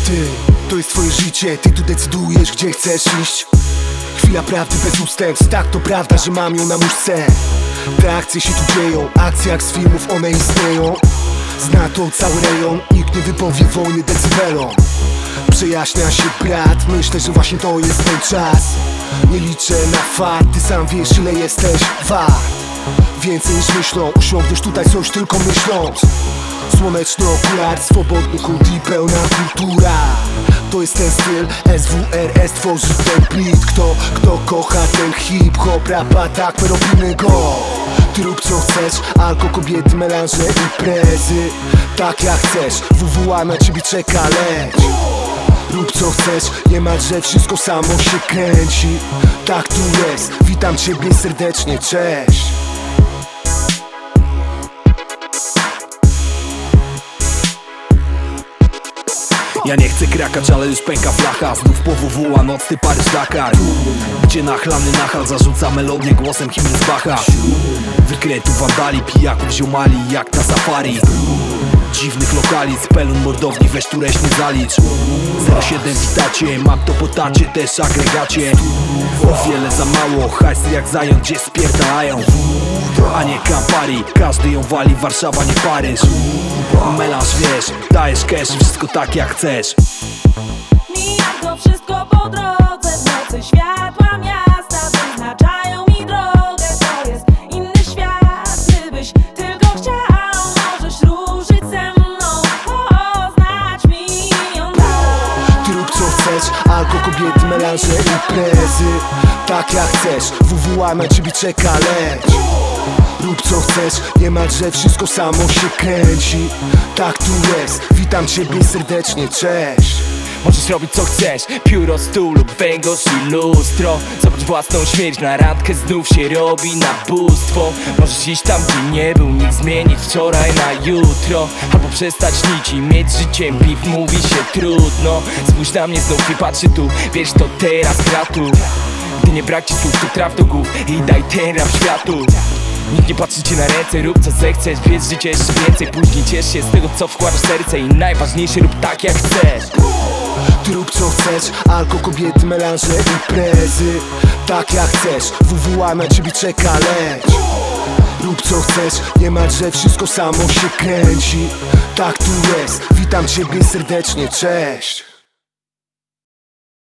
Ty, to jest twoje życie, ty tu decydujesz, gdzie chcesz iść. Chwila prawdy bez ustępstw, tak to prawda, że mam ją na muszce. Te akcje się tu dzieją, akcje jak z filmów, one istnieją. Zna to cały rejon, nikt nie wypowie wojny decybelom. Przejaśnia się brat, myślę, że właśnie to jest ten czas. Nie liczę na fart, ty sam wiesz, ile jesteś wart. Więcej niż myślą, osiągniesz tutaj coś tylko myśląc. Słoneczny okular, swobodny kult i pełna kultura. To jest ten styl, SWRS tworzy ten beat. Kto kocha ten hip-hop, rapa, tak my robimy go. Ty rób co chcesz, alko, kobiety, melanże, imprezy. Tak jak chcesz, WWA na ciebie czeka, leć. Rób co chcesz, nie martw, że wszystko samo się kręci. Tak tu jest, witam ciebie serdecznie, cześć. Ja nie chcę krakać, ale już pęka flacha. Znów po WWA nocny Paryż Dakar, gdzie nachlany nachal zarzuca melodię głosem himny z Bacha. Wykretów, wandali, pijaków, ziomali jak na safari. Dziwnych lokali, z pelun mordowni, weź tu nie zalicz. 07 witacie, mam to po tacie, też agregacie. O wiele za mało, hajsy jak zając, gdzie spierdalają. A nie Campari, każdy ją wali, Warszawa nie Paryż. Melanż wiesz, dajesz cash, wszystko tak jak chcesz. Mijam to wszystko po drodze, w nocy światła miasta wyznaczają mi drogę. To jest inny świat, gdybyś tylko chciał, możesz ruszyć ze mną, poznać milion lat. Ty rób co chcesz, alko, kobiety, melanże, imprezy. Tak jak chcesz, WWA na ciebie czeka, leć. Rób co chcesz, nie martw, że wszystko samo się kręci. Tak tu jest, witam ciebie serdecznie, cześć. Możesz robić co chcesz, pióro, stół lub węgorz i lustro. Zobacz własną śmierć, na randkę znów się robi nabóstwo. Możesz iść tam, gdzie nie był, nikt zmienić wczoraj na jutro. Albo przestać nić i mieć życiem piw, mówi się trudno. Spójrz na mnie, znów nie patrzy tu, wiesz to teraz gratu. Gdy nie brak ci słów, to traf do głów i daj ten rap światu. Nikt nie patrzy ci na ręce, rób co zechcesz, bierz życie jeszcze więcej. Później ciesz się z tego, co wkładasz w serce. I najważniejsze, rób tak jak chcesz. Ty rób co chcesz, alko, kobiety, melanże, imprezy. Tak jak chcesz, WWA na ciebie czeka, leć. Rób co chcesz, nie martw, że wszystko samo się kręci. Tak tu jest, witam ciebie serdecznie, cześć.